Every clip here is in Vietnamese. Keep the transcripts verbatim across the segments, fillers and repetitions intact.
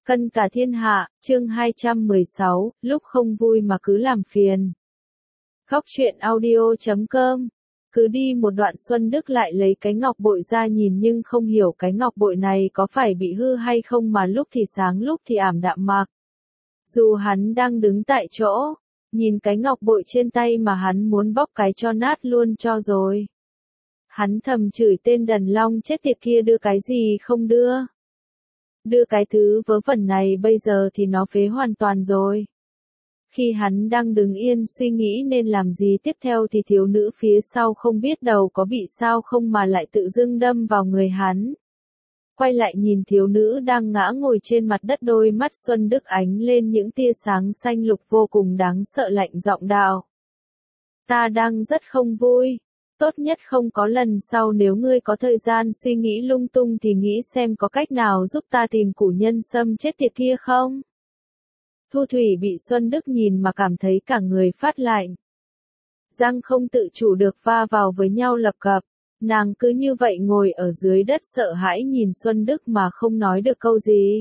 Cân cả thiên hạ, chương hai trăm mười sáu, lúc không vui mà cứ làm phiền. Khóc chuyện audio chấm com. Cứ đi một đoạn Xuân Đức lại lấy cái ngọc bội ra nhìn nhưng không hiểu cái ngọc bội này có phải bị hư hay không mà lúc thì sáng lúc thì ảm đạm mạc. Dù hắn đang đứng tại chỗ, nhìn cái ngọc bội trên tay mà hắn muốn bóc cái cho nát luôn cho rồi. Hắn thầm chửi tên đần long chết tiệt kia đưa cái gì không đưa. Đưa cái thứ vớ vẩn này bây giờ thì nó phế hoàn toàn rồi. Khi hắn đang đứng yên suy nghĩ nên làm gì tiếp theo thì thiếu nữ phía sau không biết đầu có bị sao không mà lại tự dưng đâm vào người hắn. Quay lại nhìn thiếu nữ đang ngã ngồi trên mặt đất, đôi mắt Xuân Đức ánh lên những tia sáng xanh lục vô cùng đáng sợ, lạnh giọng đạo. Ta đang rất không vui. Tốt nhất không có lần sau nếu ngươi có thời gian suy nghĩ lung tung thì nghĩ xem có cách nào giúp ta tìm củ nhân sâm chết tiệt kia không? Thu Thủy bị Xuân Đức nhìn mà cảm thấy cả người phát lạnh. Răng không tự chủ được va vào với nhau lập cập. Nàng cứ như vậy ngồi ở dưới đất sợ hãi nhìn Xuân Đức mà không nói được câu gì.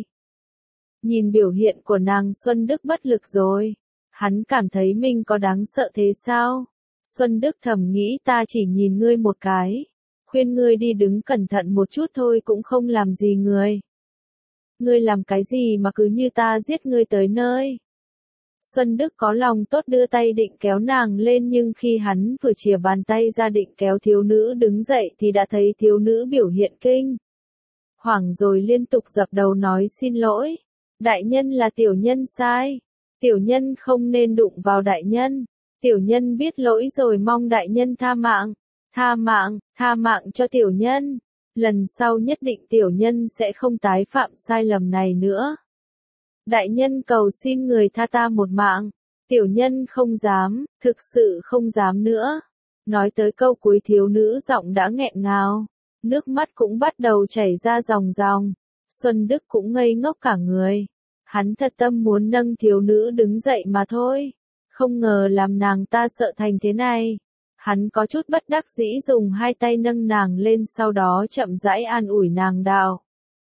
Nhìn biểu hiện của nàng Xuân Đức bất lực rồi. Hắn cảm thấy mình có đáng sợ thế sao? Xuân Đức thầm nghĩ ta chỉ nhìn ngươi một cái. Khuyên ngươi đi đứng cẩn thận một chút thôi cũng không làm gì người. Ngươi làm cái gì mà cứ như ta giết ngươi tới nơi. Xuân Đức có lòng tốt đưa tay định kéo nàng lên nhưng khi hắn vừa chìa bàn tay ra định kéo thiếu nữ đứng dậy thì đã thấy thiếu nữ biểu hiện kinh hoảng rồi liên tục dập đầu nói xin lỗi. Đại nhân là tiểu nhân sai. Tiểu nhân không nên đụng vào đại nhân. Tiểu nhân biết lỗi rồi mong đại nhân tha mạng. Tha mạng, tha mạng cho tiểu nhân. Lần sau nhất định tiểu nhân sẽ không tái phạm sai lầm này nữa. Đại nhân cầu xin người tha ta một mạng. Tiểu nhân không dám, thực sự không dám nữa. Nói tới câu cuối thiếu nữ giọng đã nghẹn ngào. Nước mắt cũng bắt đầu chảy ra ròng ròng. Xuân Đức cũng ngây ngốc cả người. Hắn thật tâm muốn nâng thiếu nữ đứng dậy mà thôi. Không ngờ làm nàng ta sợ thành thế này. Hắn có chút bất đắc dĩ dùng hai tay nâng nàng lên sau đó chậm rãi an ủi nàng đạo.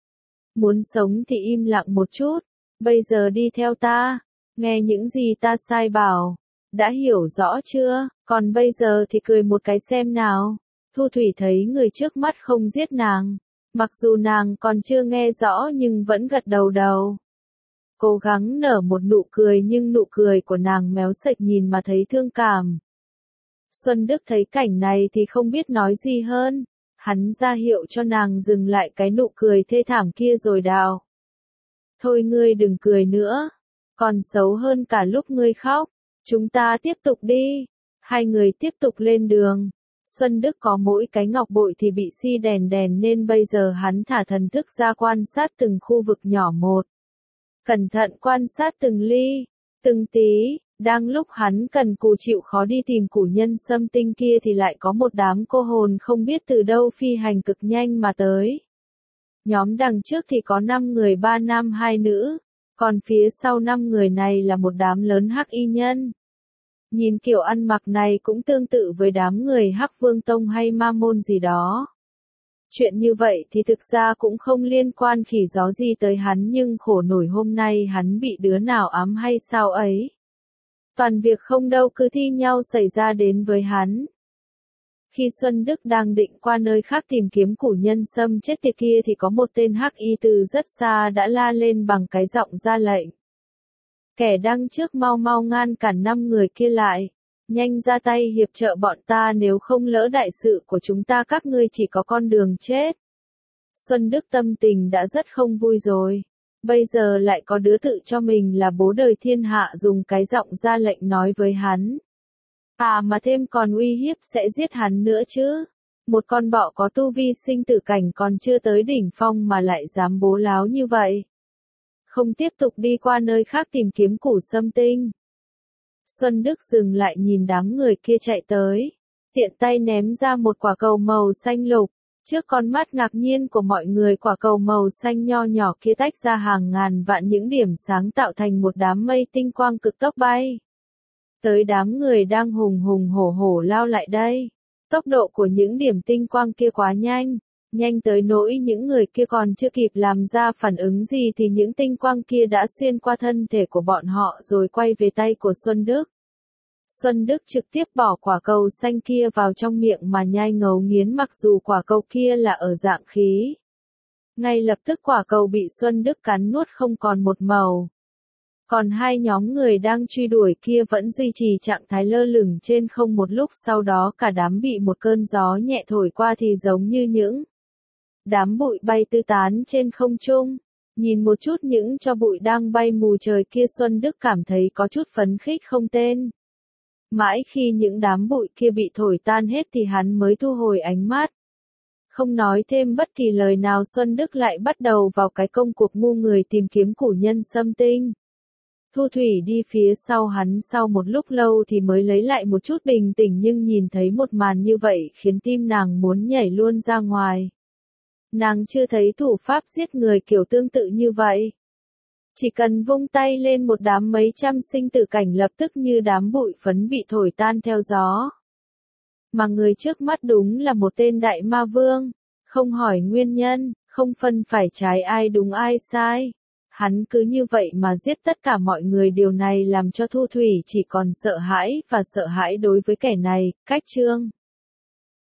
Muốn sống thì im lặng một chút. Bây giờ đi theo ta. Nghe những gì ta sai bảo. Đã hiểu rõ chưa? Còn bây giờ thì cười một cái xem nào. Thu Thủy thấy người trước mắt không giết nàng. Mặc dù nàng còn chưa nghe rõ nhưng vẫn gật đầu đầu. Cố gắng nở một nụ cười nhưng nụ cười của nàng méo sệch nhìn mà thấy thương cảm. Xuân Đức thấy cảnh này thì không biết nói gì hơn. Hắn ra hiệu cho nàng dừng lại cái nụ cười thê thảm kia rồi đào. Thôi ngươi đừng cười nữa. Còn xấu hơn cả lúc ngươi khóc. Chúng ta tiếp tục đi. Hai người tiếp tục lên đường. Xuân Đức có mỗi cái ngọc bội thì bị si đèn đèn nên bây giờ hắn thả thần thức ra quan sát từng khu vực nhỏ một. Cẩn thận quan sát từng ly, từng tí, đang lúc hắn cần cù chịu khó đi tìm củ nhân sâm tinh kia thì lại có một đám cô hồn không biết từ đâu phi hành cực nhanh mà tới. Nhóm đằng trước thì có năm người, ba nam hai nữ, còn phía sau năm người này là một đám lớn hắc y nhân. Nhìn kiểu ăn mặc này cũng tương tự với đám người Hắc Vương Tông hay Ma Môn gì đó. Chuyện như vậy thì thực ra cũng không liên quan khỉ gió gì tới hắn nhưng khổ nổi hôm nay hắn bị đứa nào ám hay sao ấy. Toàn việc không đâu cứ thi nhau xảy ra đến với hắn. Khi Xuân Đức đang định qua nơi khác tìm kiếm củ nhân sâm chết tiệt kia thì có một tên hắc y từ rất xa đã la lên bằng cái giọng ra lệnh. Kẻ đằng trước mau mau ngăn cản năm người kia lại. Nhanh ra tay hiệp trợ bọn ta nếu không lỡ đại sự của chúng ta các ngươi chỉ có con đường chết. Xuân Đức tâm tình đã rất không vui rồi. Bây giờ lại có đứa tự cho mình là bố đời thiên hạ dùng cái giọng ra lệnh nói với hắn. À mà thêm còn uy hiếp sẽ giết hắn nữa chứ. Một con bọ có tu vi sinh tử cảnh còn chưa tới đỉnh phong mà lại dám bố láo như vậy. Không tiếp tục đi qua nơi khác tìm kiếm củ sâm tinh. Xuân Đức dừng lại nhìn đám người kia chạy tới. Tiện tay ném ra một quả cầu màu xanh lục. Trước con mắt ngạc nhiên của mọi người quả cầu màu xanh nho nhỏ kia tách ra hàng ngàn vạn những điểm sáng tạo thành một đám mây tinh quang cực tốc bay. Tới đám người đang hùng hùng hổ hổ lao lại đây. Tốc độ của những điểm tinh quang kia quá nhanh. Nhanh tới nỗi những người kia còn chưa kịp làm ra phản ứng gì thì những tinh quang kia đã xuyên qua thân thể của bọn họ rồi quay về tay của Xuân Đức. Xuân Đức trực tiếp bỏ quả cầu xanh kia vào trong miệng mà nhai ngấu nghiến, mặc dù quả cầu kia là ở dạng khí. Ngay lập tức quả cầu bị Xuân Đức cắn nuốt không còn một màu. Còn hai nhóm người đang truy đuổi kia vẫn duy trì trạng thái lơ lửng trên không, một lúc sau đó cả đám bị một cơn gió nhẹ thổi qua thì giống như những đám bụi bay tứ tán trên không trung. Nhìn một chút những tro bụi đang bay mù trời kia, Xuân Đức cảm thấy có chút phấn khích không tên. Mãi khi những đám bụi kia bị thổi tan hết thì hắn mới thu hồi ánh mắt. Không nói thêm bất kỳ lời nào, Xuân Đức lại bắt đầu vào cái công cuộc ngu người tìm kiếm củ nhân sâm tinh. Thu Thủy đi phía sau hắn sau một lúc lâu thì mới lấy lại một chút bình tĩnh, nhưng nhìn thấy một màn như vậy khiến tim nàng muốn nhảy luôn ra ngoài. Nàng chưa thấy thủ pháp giết người kiểu tương tự như vậy. Chỉ cần vung tay lên một đám mấy trăm sinh tử cảnh lập tức như đám bụi phấn bị thổi tan theo gió. Mà người trước mắt đúng là một tên đại ma vương, không hỏi nguyên nhân, không phân phải trái ai đúng ai sai. Hắn cứ như vậy mà giết tất cả mọi người, điều này làm cho Thu Thủy chỉ còn sợ hãi và sợ hãi đối với kẻ này. Cách chương